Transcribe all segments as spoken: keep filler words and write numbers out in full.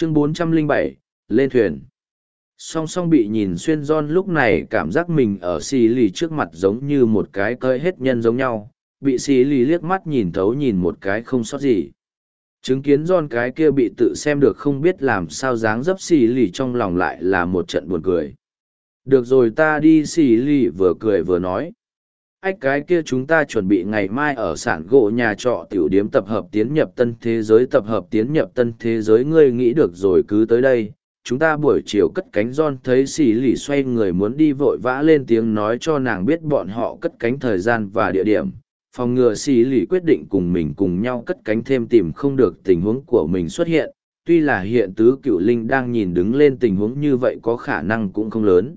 Chương bốn trăm lẻ bảy, lên thuyền. Song song bị nhìn xuyên John lúc này cảm giác mình ở xì lì trước mặt giống như một cái cơi hết nhân giống nhau, bị xì lì liếc mắt nhìn thấu nhìn một cái không sót gì. Chứng kiến John cái kia bị tự xem được không biết làm sao dáng dấp xì lì trong lòng lại là một trận buồn cười. Được rồi ta đi, xì lì vừa cười vừa nói. Ách cái kia chúng ta chuẩn bị ngày mai ở sản gỗ nhà trọ tiểu điếm tập hợp tiến nhập tân thế giới tập hợp tiến nhập tân thế giới ngươi nghĩ được rồi cứ tới đây. Chúng ta buổi chiều cất cánh. John thấy xì lì xoay người muốn đi vội vã lên tiếng nói cho nàng biết bọn họ cất cánh thời gian và địa điểm. Phòng ngừa xì lì quyết định cùng mình cùng nhau cất cánh thêm tìm không được tình huống của mình xuất hiện. Tuy là hiện tứ cựu linh đang nhìn đứng lên tình huống như vậy có khả năng cũng không lớn.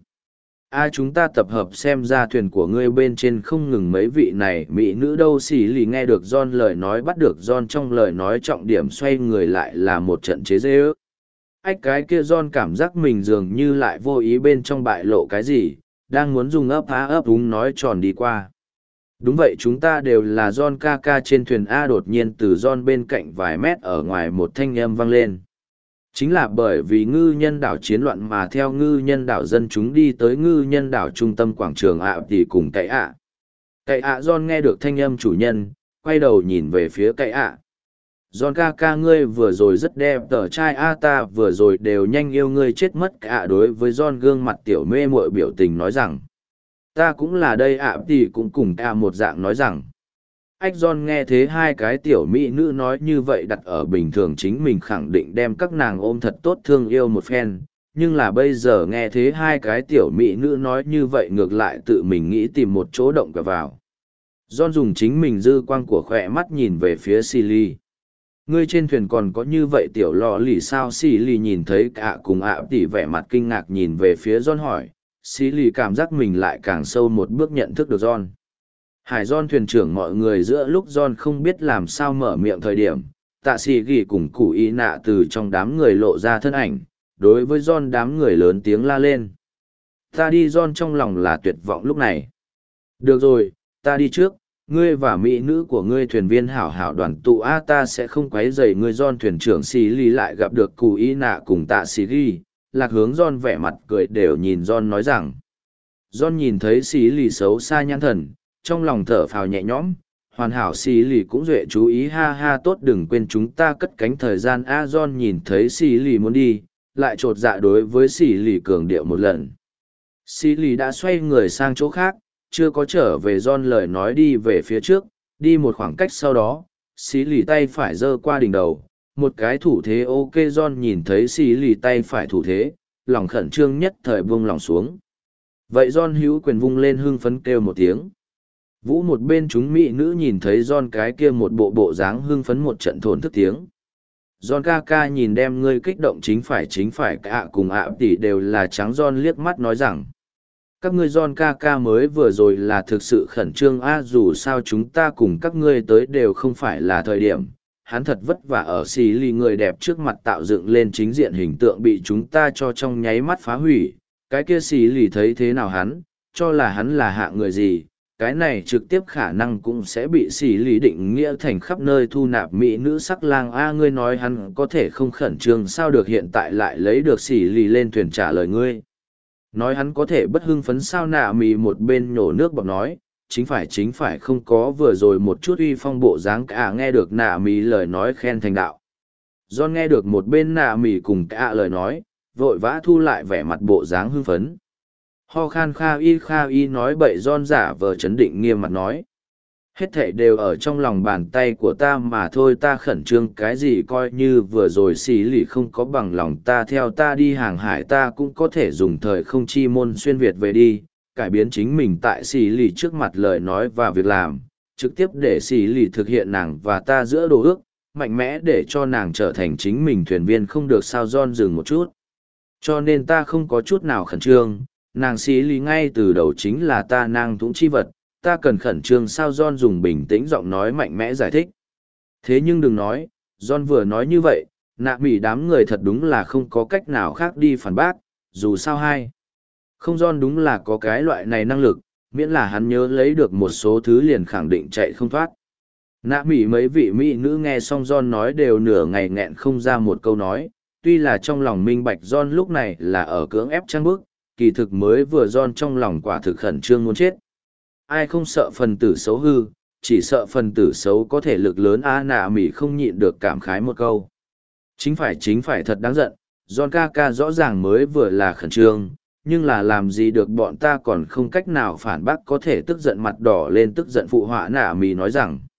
A chúng ta tập hợp xem ra thuyền của ngươi bên trên không ngừng mấy vị này mỹ nữ đâu. Xì lì nghe được John lời nói bắt được John trong lời nói trọng điểm xoay người lại là một trận chế giễu ước. Ách cái kia John cảm giác mình dường như lại vô ý bên trong bại lộ cái gì, đang muốn dùng ấp á ấp úng nói tròn đi qua. Đúng vậy chúng ta đều là John ca ca trên thuyền A. Đột nhiên từ John bên cạnh vài mét ở ngoài một thanh âm vang lên. Chính là bởi vì ngư nhân đảo chiến loạn mà theo ngư nhân đảo dân chúng đi tới ngư nhân đảo trung tâm quảng trường ạ thì cùng cậy ạ. Cậy ạ John nghe được thanh âm chủ nhân, quay đầu nhìn về phía cậy ạ. John ca ca ngươi vừa rồi rất đẹp tờ trai A ta vừa rồi đều nhanh yêu ngươi chết mất cả. Đối với John gương mặt tiểu mê muội biểu tình nói rằng. Ta cũng là đây ạ thì cũng cùng ạ một dạng nói rằng. Ách John nghe thế hai cái tiểu mỹ nữ nói như vậy đặt ở bình thường chính mình khẳng định đem các nàng ôm thật tốt thương yêu một phen, nhưng là bây giờ nghe thế hai cái tiểu mỹ nữ nói như vậy ngược lại tự mình nghĩ tìm một chỗ động cả vào. John dùng chính mình dư quang của khỏe mắt nhìn về phía Silly. Ngươi trên thuyền còn có như vậy tiểu lò lì sao? Silly nhìn thấy cả cùng ạ tỉ vẻ mặt kinh ngạc nhìn về phía John hỏi, Silly cảm giác mình lại càng sâu một bước nhận thức được John. Hải John thuyền trưởng mọi người giữa lúc John không biết làm sao mở miệng thời điểm, tạ sĩ ghi cùng cụ y nạ từ trong đám người lộ ra thân ảnh, đối với John đám người lớn tiếng la lên. Ta đi. John trong lòng là tuyệt vọng lúc này. Được rồi, ta đi trước, ngươi và mỹ nữ của ngươi thuyền viên hảo hảo đoàn tụ a ta sẽ không quấy rầy ngươi. John thuyền trưởng xì lì lại gặp được cụ y nạ cùng tạ sĩ ghi, lạc hướng John vẻ mặt cười đều nhìn John nói rằng. John nhìn thấy xì lì xấu xa nhãn thần, trong lòng thở phào nhẹ nhõm, hoàn hảo. Xì lì cũng duệ chú ý ha ha tốt đừng quên chúng ta cất cánh thời gian a. John nhìn thấy xì lì muốn đi, lại trột dạ đối với xì lì cường điệu một lần. Xì lì đã xoay người sang chỗ khác, chưa có trở về John lời nói đi về phía trước, đi một khoảng cách sau đó, xì lì tay phải giơ qua đỉnh đầu, một cái thủ thế ok. John nhìn thấy xì lì tay phải thủ thế, lòng khẩn trương nhất thời buông lòng xuống. Vậy John hữu quyền vung lên hưng phấn kêu một tiếng. Vũ một bên chúng mỹ nữ nhìn thấy John cái kia một bộ bộ dáng hưng phấn một trận thổn thức tiếng. John ca ca nhìn đem ngươi kích động chính phải chính phải cả cùng ạ tỷ đều là trắng. John liếc mắt nói rằng. Các ngươi John ca ca mới vừa rồi là thực sự khẩn trương a dù sao chúng ta cùng các ngươi tới đều không phải là thời điểm. Hắn thật vất vả ở xì lì người đẹp trước mặt tạo dựng lên chính diện hình tượng bị chúng ta cho trong nháy mắt phá hủy. Cái kia xì lì thấy thế nào hắn, cho là hắn là hạ người gì. Cái này trực tiếp khả năng cũng sẽ bị xỉ lý định nghĩa thành khắp nơi thu nạp mỹ nữ sắc lang a. Ngươi nói hắn có thể không khẩn trương sao được hiện tại lại lấy được xỉ lý lên thuyền trả lời ngươi. Nói hắn có thể bất hưng phấn sao? Nạ mì một bên nhổ nước bọt nói, chính phải chính phải không có vừa rồi một chút uy phong bộ dáng cả. Nghe được nạ mì lời nói khen thành đạo. John nghe được một bên nạ mì cùng cả lời nói, vội vã thu lại vẻ mặt bộ dáng hưng phấn. Ho khan kha y kha y nói bậy. John giả vờ chấn định nghiêm mặt nói. Hết thảy đều ở trong lòng bàn tay của ta mà thôi, ta khẩn trương cái gì coi như vừa rồi xì lì không có bằng lòng ta theo ta đi hàng hải ta cũng có thể dùng thời không chi môn xuyên Việt về đi, cải biến chính mình tại xì lì trước mặt lời nói và việc làm, trực tiếp để xì lì thực hiện nàng và ta giữa đồ ước, mạnh mẽ để cho nàng trở thành chính mình thuyền viên không được sao. John dừng một chút. Cho nên ta không có chút nào khẩn trương. Nàng xí lý ngay từ đầu chính là ta nàng thúng chi vật, ta cần khẩn trương sao? John dùng bình tĩnh giọng nói mạnh mẽ giải thích. Thế nhưng đừng nói, John vừa nói như vậy, nạ mỉ đám người thật đúng là không có cách nào khác đi phản bác, dù sao hay. Không John đúng là có cái loại này năng lực, miễn là hắn nhớ lấy được một số thứ liền khẳng định chạy không thoát. Nạ mỉ mấy vị mỹ nữ nghe xong John nói đều nửa ngày nghẹn không ra một câu nói, Tuy là trong lòng minh bạch John lúc này là ở cưỡng ép trang bức, kỳ thực mới vừa John trong lòng quả thực khẩn trương muốn chết. Ai không sợ phần tử xấu hư, chỉ sợ phần tử xấu có thể lực lớn. A nạ mỉ không nhịn được cảm khái một câu. Chính phải chính phải thật đáng giận, John ca ca rõ ràng mới vừa là khẩn trương, nhưng là làm gì được bọn ta còn không cách nào phản bác, có thể tức giận mặt đỏ lên tức giận phụ họa nạ mỉ nói rằng.